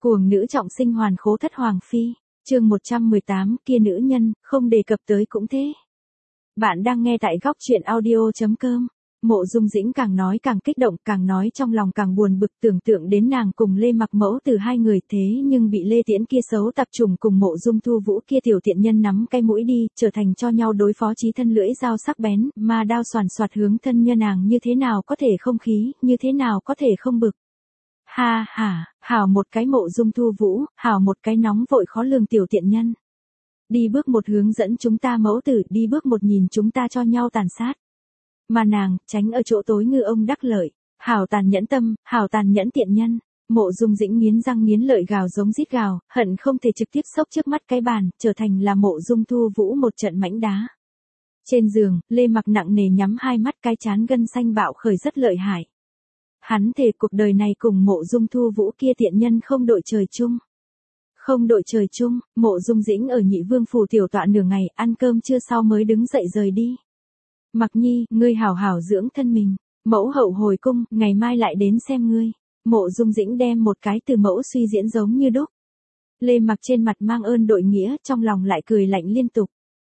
Cuồng nữ trọng sinh hoàn khố thất hoàng phi, chương 118, kia nữ nhân, không đề cập tới cũng thế. Bạn đang nghe tại góc truyện audio.com. Mộ Dung Dĩnh càng nói càng kích động, càng nói trong lòng càng buồn bực, tưởng tượng đến nàng cùng Lê Mặc Mẫu từ hai người, thế nhưng bị Lê Tiễn kia xấu tập trùng cùng Mộ Dung Thu Vũ kia tiểu tiện nhân nắm cái mũi đi, trở thành cho nhau đối phó chí thân lưỡi dao sắc bén, mà đao xoàn xoạt hướng thân nhân nàng, như thế nào có thể không khí, như thế nào có thể không bực. Ha ha, hảo một cái Mộ Dung Thu Vũ, hảo một cái nóng vội khó lường tiểu tiện nhân. Đi bước một hướng dẫn chúng ta mẫu tử, đi bước một nhìn chúng ta cho nhau tàn sát. Mà nàng, tránh ở chỗ tối ngư ông đắc lợi, hảo tàn nhẫn tâm, hảo tàn nhẫn tiện nhân. Mộ Dung Dĩnh nghiến răng nghiến lợi gào giống rít gào, hận không thể trực tiếp xốc trước mắt cái bàn, trở thành là Mộ Dung Thu Vũ một trận mãnh đá. Trên giường, Lê Mặc nặng nề nhắm hai mắt, cái chán gân xanh bạo khởi rất lợi hại. Hắn thề cuộc đời này cùng Mộ Dung Thu Vũ kia tiện nhân không đội trời chung. Không đội trời chung, Mộ Dung Dĩnh ở Nhị Vương phủ tiểu tọa nửa ngày, ăn cơm trưa sau mới đứng dậy rời đi. Mặc Nhi, ngươi hảo hảo dưỡng thân mình, mẫu hậu hồi cung, ngày mai lại đến xem ngươi. Mộ Dung Dĩnh đem một cái từ mẫu suy diễn giống như đúc. Lê Mặc trên mặt mang ơn đội nghĩa, trong lòng lại cười lạnh liên tục.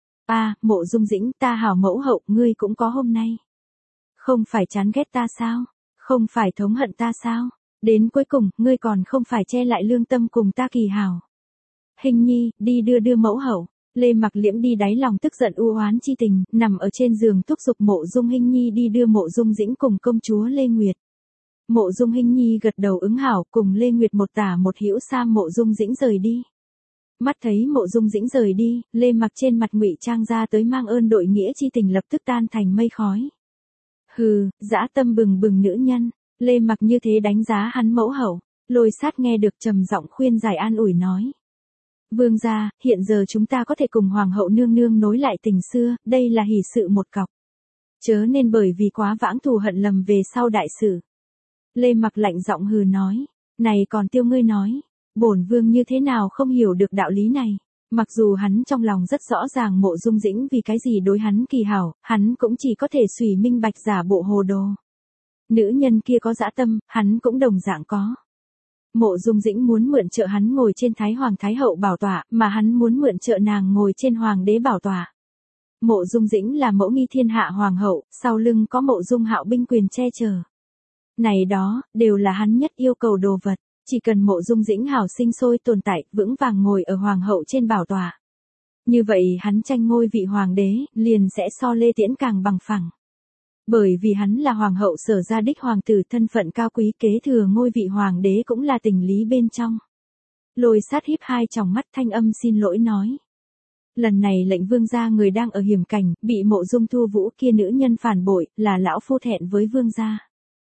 Mộ Dung Dĩnh, ta hảo mẫu hậu, ngươi cũng có hôm nay. Không phải chán ghét ta sao? Không phải thống hận ta sao? Đến cuối cùng, ngươi còn không phải che lại lương tâm cùng ta kỳ hảo. Hình Nhi, đi đưa mẫu hậu. Lê Mặc liễm đi đáy lòng tức giận u oán chi tình, nằm ở trên giường thúc giục Mộ Dung Hinh Nhi đi đưa Mộ Dung Dĩnh cùng công chúa Lê Nguyệt. Mộ Dung Hinh Nhi gật đầu ứng hảo, cùng Lê Nguyệt một tả một hữu sang Mộ Dung Dĩnh rời đi. Mắt thấy Mộ Dung Dĩnh rời đi, Lê Mặc trên mặt ngụy trang ra tới mang ơn đội nghĩa chi tình lập tức tan thành mây khói. Hừ, dã tâm bừng bừng nữ nhân. Lê Mặc như thế đánh giá hắn mẫu hậu. Lôi Sát nghe được trầm giọng khuyên giải an ủi nói. Vương gia, hiện giờ chúng ta có thể cùng hoàng hậu nương nương nối lại tình xưa, đây là hỷ sự một cọc. Chớ nên bởi vì quá vãng thù hận lầm về sau đại sự. Lê Mặc lạnh giọng hừ nói, này còn tiêu ngươi nói, bổn vương như thế nào không hiểu được đạo lý này. Mặc dù hắn trong lòng rất rõ ràng Mộ Dung Dĩnh vì cái gì đối hắn kỳ hảo, hắn cũng chỉ có thể suy minh bạch giả bộ hồ đồ. Nữ nhân kia có dã tâm, hắn cũng đồng dạng có. Mộ Dung Dĩnh muốn mượn trợ hắn ngồi trên Thái Hoàng Thái Hậu bảo tọa, mà hắn muốn mượn trợ nàng ngồi trên Hoàng đế bảo tọa. Mộ Dung Dĩnh là mẫu nghi thiên hạ Hoàng hậu, sau lưng có Mộ Dung Hạo binh quyền che chở. Này đó, đều là hắn nhất yêu cầu đồ vật, chỉ cần Mộ Dung Dĩnh hảo sinh sôi tồn tại, vững vàng ngồi ở Hoàng hậu trên bảo tọa. Như vậy hắn tranh ngôi vị Hoàng đế, liền sẽ so Lê Tiễn càng bằng phẳng. Bởi vì hắn là hoàng hậu Sở gia đích hoàng tử, thân phận cao quý, kế thừa ngôi vị hoàng đế cũng là tình lý bên trong. Lôi Sát híp hai tròng mắt, thanh âm xin lỗi nói. Lần này lệnh vương gia người đang ở hiểm cảnh, bị Mộ Dung Thu Vũ kia nữ nhân phản bội, là lão phu thẹn với vương gia.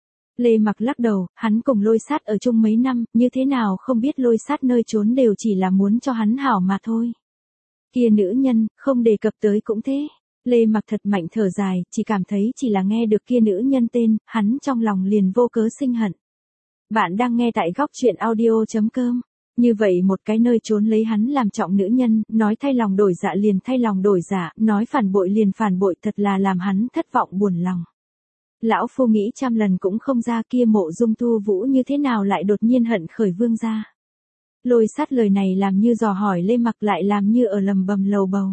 Lê Mặc lắc đầu, hắn cùng Lôi Sát ở chung mấy năm, như thế nào không biết Lôi Sát nơi trốn đều chỉ là muốn cho hắn hảo mà thôi. Kia nữ nhân, không đề cập tới cũng thế. Lê Mặc thật mạnh thở dài, chỉ cảm thấy chỉ là nghe được kia nữ nhân tên, hắn trong lòng liền vô cớ sinh hận. Bạn đang nghe tại góc truyện audio.com. Như vậy một cái nơi trốn lấy hắn làm trọng nữ nhân, nói thay lòng đổi dạ liền thay lòng đổi dạ, nói phản bội liền phản bội, thật là làm hắn thất vọng buồn lòng. Lão phu nghĩ trăm lần cũng không ra kia Mộ Dung Thu Vũ như thế nào lại đột nhiên hận khởi vương gia. Lôi Sát lời này làm như dò hỏi Lê Mặc, lại làm như ở lầm bầm lầu bầu.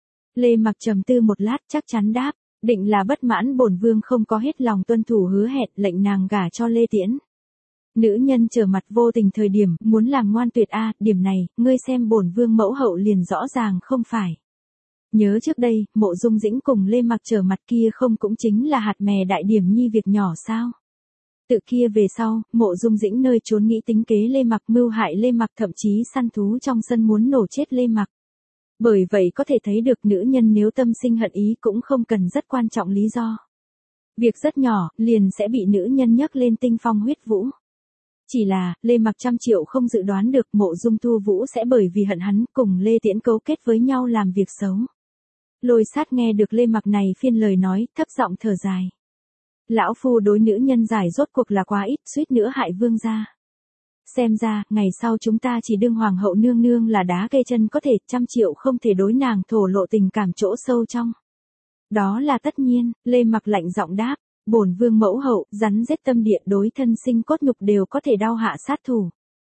Lê Mặc trầm tư một lát chắc chắn đáp, định là bất mãn bổn vương không có hết lòng tuân thủ hứa hẹn, lệnh nàng gả cho Lê Tiễn. Nữ nhân trở mặt vô tình thời điểm, muốn làm ngoan tuyệt điểm này, ngươi xem bổn vương mẫu hậu liền rõ ràng không phải. Nhớ trước đây, Mộ Dung Dĩnh cùng Lê Mặc trở mặt kia không cũng chính là hạt mè đại điểm nhi việc nhỏ sao. Tự kia về sau, Mộ Dung Dĩnh nơi trốn nghĩ tính kế Lê Mặc, mưu hại Lê Mặc, thậm chí săn thú trong sân muốn nổ chết Lê Mặc. Bởi vậy có thể thấy được nữ nhân nếu tâm sinh hận ý cũng không cần rất quan trọng lý do. Việc rất nhỏ, liền sẽ bị nữ nhân nhấc lên tinh phong huyết vũ. Chỉ là, Lê Mặc trăm triệu không dự đoán được Mộ Dung Thu Vũ sẽ bởi vì hận hắn cùng Lê Tiễn cấu kết với nhau làm việc xấu. Lôi Sát nghe được Lê Mặc này phiên lời nói, thấp giọng thở dài. Lão phu đối nữ nhân giải rốt cuộc là quá ít, suýt nữa hại vương gia. Xem ra, ngày sau chúng ta chỉ đương hoàng hậu nương nương là đá cây chân có thể, trăm triệu không thể đối nàng thổ lộ tình cảm chỗ sâu trong. Đó là tất nhiên, Lê Mặc lạnh giọng đáp, bổn vương mẫu hậu, rắn rết tâm địa đối thân sinh cốt nhục đều có thể đau hạ sát thủ.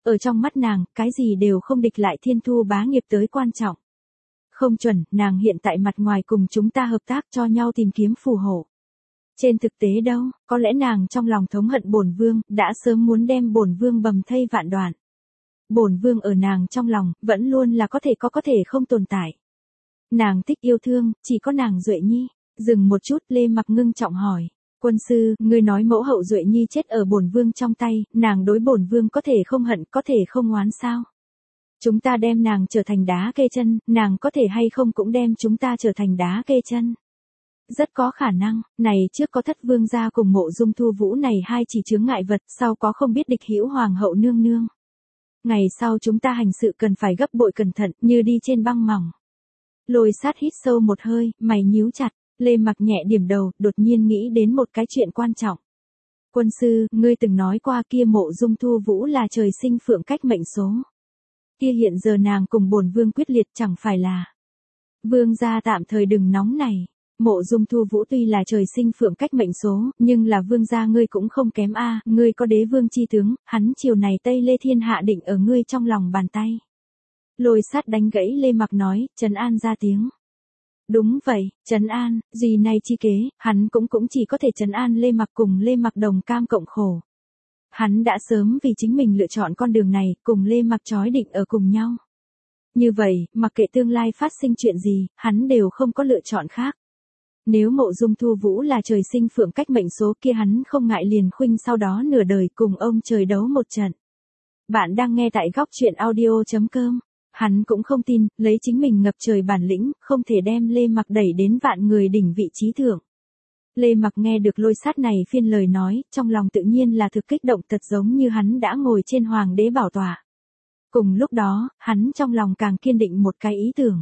Ở trong mắt nàng, cái gì đều không địch lại thiên thu bá nghiệp tới quan trọng. Không chuẩn, nàng hiện tại mặt ngoài cùng chúng ta hợp tác cho nhau tìm kiếm phù hộ. Trên thực tế đâu, có lẽ nàng trong lòng thống hận bổn vương, đã sớm muốn đem bổn vương bầm thây vạn đoạn. Bổn vương ở nàng trong lòng, vẫn luôn là có thể không tồn tại. Nàng thích yêu thương, chỉ có nàng Duệ Nhi. Dừng một chút, Lê Mặc ngưng trọng hỏi. Quân sư, ngươi nói mẫu hậu Duệ Nhi chết ở bổn vương trong tay, nàng đối bổn vương có thể không hận, có thể không oán sao? Chúng ta đem nàng trở thành đá kê chân, nàng có thể hay không cũng đem chúng ta trở thành đá kê chân. Rất có khả năng, này trước có Thất Vương gia cùng Mộ Dung Thu Vũ này hai chỉ chướng ngại vật, sau có không biết địch hữu hoàng hậu nương nương. Ngày sau chúng ta hành sự cần phải gấp bội cẩn thận, như đi trên băng mỏng. Lôi Sát hít sâu một hơi, mày nhíu chặt, Lê Mặc nhẹ điểm đầu, đột nhiên nghĩ đến một cái chuyện quan trọng. Quân sư, ngươi từng nói qua kia Mộ Dung Thu Vũ là trời sinh phượng cách mệnh số. Kia hiện giờ nàng cùng bổn vương quyết liệt chẳng phải là. Vương gia tạm thời đừng nóng này. Mộ Dung Thu Vũ tuy là trời sinh phượng cách mệnh số, nhưng là vương gia ngươi cũng không kém a, ngươi có đế vương chi tướng, hắn chiều này Tây Lê Thiên hạ định ở ngươi trong lòng bàn tay. Lôi Sát đánh gãy Lê Mặc nói, trấn an ra tiếng. Đúng vậy, trấn an, gì này chi kế, hắn cũng chỉ có thể trấn an Lê Mặc cùng Lê Mặc đồng cam cộng khổ. Hắn đã sớm vì chính mình lựa chọn con đường này, cùng Lê Mặc chói định ở cùng nhau. Như vậy, mặc kệ tương lai phát sinh chuyện gì, hắn đều không có lựa chọn khác. Nếu Mộ Dung Thu Vũ là trời sinh phượng cách mệnh số kia hắn không ngại liền khuynh sau đó nửa đời cùng ông trời đấu một trận. Bạn đang nghe tại góc truyện audio.com. Hắn cũng không tin, lấy chính mình ngập trời bản lĩnh, không thể đem Lê Mặc đẩy đến vạn người đỉnh vị trí thượng. Lê Mặc nghe được Lôi Sát này phiên lời nói, trong lòng tự nhiên là thực kích động thật giống như hắn đã ngồi trên hoàng đế bảo tọa. Cùng lúc đó, hắn trong lòng càng kiên định một cái ý tưởng.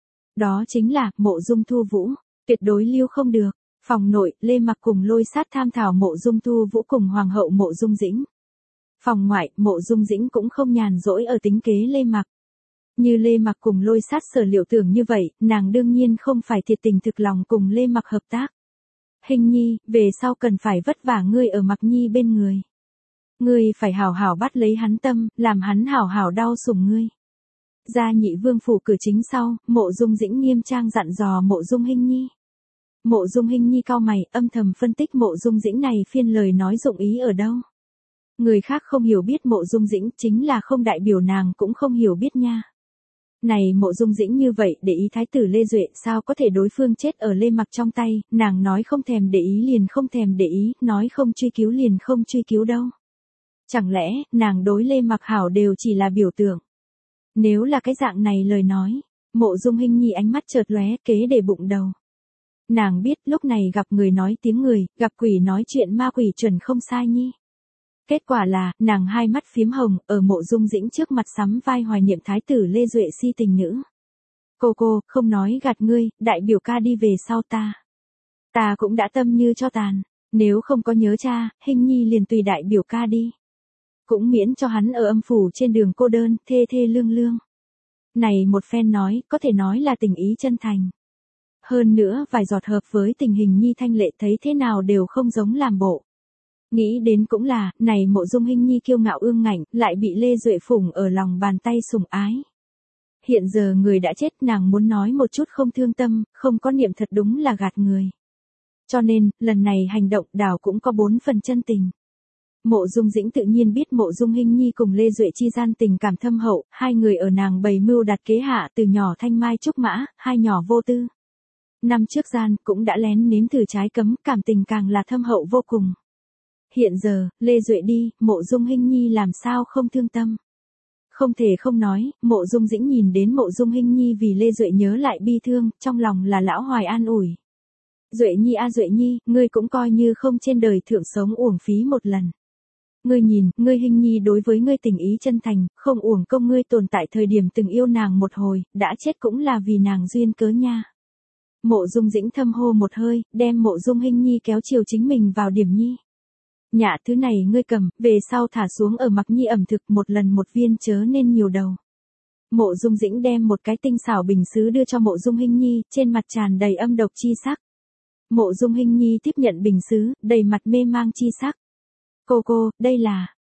Đó chính là, Mộ Dung Thu Vũ, tuyệt đối lưu không được. Phòng nội, Lê Mặc cùng Lôi Sát tham thảo Mộ Dung Thu Vũ cùng Hoàng hậu Mộ Dung Dĩnh. Phòng ngoại, Mộ Dung Dĩnh cũng không nhàn rỗi ở tính kế Lê Mặc. Như Lê Mặc cùng Lôi Sát sở liệu tưởng như vậy, nàng đương nhiên không phải thiệt tình thực lòng cùng Lê Mặc hợp tác. Hình nhi, về sau cần phải vất vả ngươi ở Mặc nhi bên người. Ngươi phải hảo hảo bắt lấy hắn tâm, làm hắn hảo hảo đau sủng ngươi. Ra Nhị Vương phủ cửa chính sau, Mộ Dung Dĩnh nghiêm trang dặn dò Mộ Dung Hinh Nhi. Mộ Dung Hinh Nhi cau mày, âm thầm phân tích Mộ Dung Dĩnh này phiên lời nói dụng ý ở đâu. Người khác không hiểu biết Mộ Dung Dĩnh chính là không đại biểu nàng cũng không hiểu biết nha. Này Mộ Dung Dĩnh như vậy để ý thái tử Lê Duệ sao có thể đối phương chết ở Lê Mặc trong tay, nàng nói không thèm để ý liền không thèm để ý, nói không truy cứu liền không truy cứu đâu. Chẳng lẽ, nàng đối Lê Mặc hảo đều chỉ là biểu tượng. Nếu là cái dạng này lời nói, Mộ Dung Hinh Nhi ánh mắt chợt lóe kế để bụng đầu. Nàng biết lúc này gặp người nói tiếng người, gặp quỷ nói chuyện ma quỷ chuẩn không sai nhi. Kết quả là, nàng hai mắt phiếm hồng, ở Mộ Dung Dĩnh trước mặt sắm vai hoài niệm thái tử Lê Duệ si tình nữ. Cô, không nói gạt ngươi, đại biểu ca đi về sau ta. Ta cũng đã tâm như cho tàn, nếu không có nhớ cha, Hinh Nhi liền tùy đại biểu ca đi. Cũng miễn cho hắn ở âm phủ trên đường cô đơn, thê thê lương lương. Này một phen nói, có thể nói là tình ý chân thành. Hơn nữa, vài giọt hợp với tình hình Nhi Thanh Lệ thấy thế nào đều không giống làm bộ. Nghĩ đến cũng là, này Mộ Dung Hinh Nhi kiêu ngạo ương ngạnh, lại bị Lê Duệ phủng ở lòng bàn tay sủng ái. Hiện giờ người đã chết, nàng muốn nói một chút không thương tâm, không có niệm thật đúng là gạt người. Cho nên, lần này hành động đảo cũng có 4 phần chân tình. Mộ Dung Dĩnh tự nhiên biết Mộ Dung Hinh Nhi cùng Lê Duệ chi gian tình cảm thâm hậu, hai người ở nàng bày mưu đặt kế hạ từ nhỏ thanh mai trúc mã, hai nhỏ vô tư. Năm trước gian cũng đã lén nếm thử trái cấm, cảm tình càng là thâm hậu vô cùng. Hiện giờ, Lê Duệ đi, Mộ Dung Hinh Nhi làm sao không thương tâm. Không thể không nói, Mộ Dung Dĩnh nhìn đến Mộ Dung Hinh Nhi vì Lê Duệ nhớ lại bi thương, trong lòng là lão hoài an ủi. Duệ Nhi a Duệ Nhi, ngươi cũng coi như không trên đời thượng sống uổng phí một lần. Ngươi nhìn, ngươi Hinh Nhi đối với ngươi tình ý chân thành, không uổng công ngươi tồn tại thời điểm từng yêu nàng một hồi, đã chết cũng là vì nàng duyên cớ nha. Mộ Dung Dĩnh thâm hô một hơi, đem Mộ Dung Hinh Nhi kéo chiều chính mình vào điểm nhi. Nhạ thứ này ngươi cầm, về sau thả xuống ở Mặc Nhi ẩm thực một lần một viên chớ nên nhiều đầu. Mộ Dung Dĩnh đem một cái tinh xảo bình sứ đưa cho Mộ Dung Hinh Nhi, trên mặt tràn đầy âm độc chi sắc. Mộ Dung Hinh Nhi tiếp nhận bình sứ, đầy mặt mê mang chi sắc. Cô, đây là,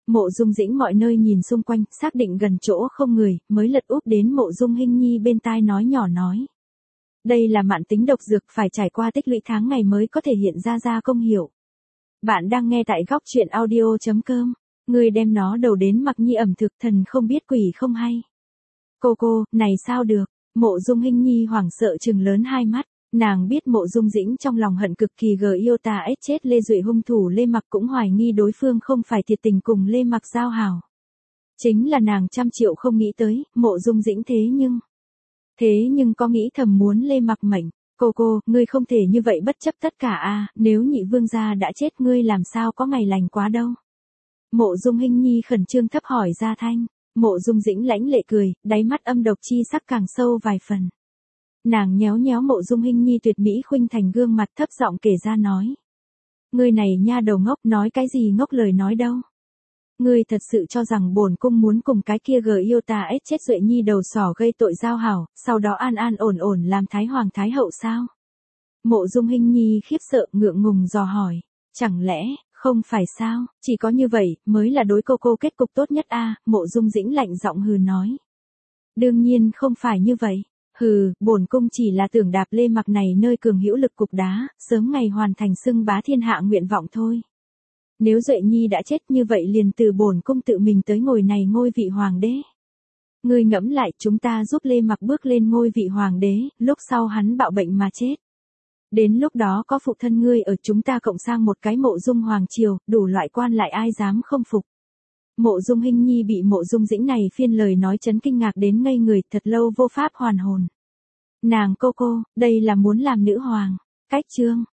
Mộ Dung Dĩnh mọi nơi nhìn xung quanh, xác định gần chỗ không người, mới lật úp đến Mộ Dung Hinh Nhi bên tai nói nhỏ nói. Đây là mạn tính độc dược phải trải qua tích lũy tháng ngày mới có thể hiện ra công hiệu. Bạn đang nghe tại góc truyện audio.com. Người đem nó đầu đến Mặc Nhi ẩm thực thần không biết quỷ không hay. Cô, này sao được? Mộ Dung Hinh Nhi hoảng sợ trừng lớn hai mắt. Nàng biết Mộ Dung Dĩnh trong lòng hận cực kỳ yêu ta ếch chết Lê Duệ hung thủ Lê Mặc cũng hoài nghi đối phương không phải thiệt tình cùng Lê Mặc giao hảo. Chính là nàng trăm triệu không nghĩ tới, Mộ Dung Dĩnh thế nhưng có nghĩ thầm muốn Lê Mặc mệnh. Cô, ngươi không thể như vậy bất chấp tất cả a, nếu nhị vương gia đã chết ngươi làm sao có ngày lành quá đâu. Mộ Dung Hinh Nhi khẩn trương thấp hỏi ra thanh. Mộ Dung Dĩnh lãnh lệ cười, đáy mắt âm độc chi sắc càng sâu vài phần. Nàng nhéo nhéo Mộ Dung Hinh Nhi tuyệt mỹ khuynh thành gương mặt thấp giọng kể ra nói. Ngươi này nha đầu ngốc, nói cái gì ngốc lời nói đâu. Ngươi thật sự cho rằng bổn cung muốn cùng cái kia yêu ta ếch chết Duệ Nhi đầu sỏ gây tội giao hảo, sau đó an ổn làm Thái Hoàng Thái Hậu sao? Mộ Dung Hinh Nhi khiếp sợ ngượng ngùng dò hỏi. Chẳng lẽ, không phải sao, chỉ có như vậy, mới là đối cô kết cục tốt nhất a. Mộ Dung Dĩnh lạnh giọng hừ nói. Đương nhiên không phải như vậy. Hừ, bổn cung chỉ là tưởng đạp Lê Mặc này nơi cường hữu lực cục đá, sớm ngày hoàn thành xưng bá thiên hạ nguyện vọng thôi. Nếu Duệ Nhi đã chết như vậy liền từ bổn cung tự mình tới ngồi này ngôi vị hoàng đế. Ngươi ngẫm lại, chúng ta giúp Lê Mặc bước lên ngôi vị hoàng đế, lúc sau hắn bạo bệnh mà chết. Đến lúc đó có phụ thân ngươi ở, chúng ta cộng sang một cái Mộ Dung hoàng triều, đủ loại quan lại ai dám không phục. Mộ Dung Hinh Nhi bị Mộ Dung Dĩnh này phiên lời nói chấn kinh ngạc đến ngây người, thật lâu vô pháp hoàn hồn. Nàng cô, đây là muốn làm nữ hoàng. Cách chương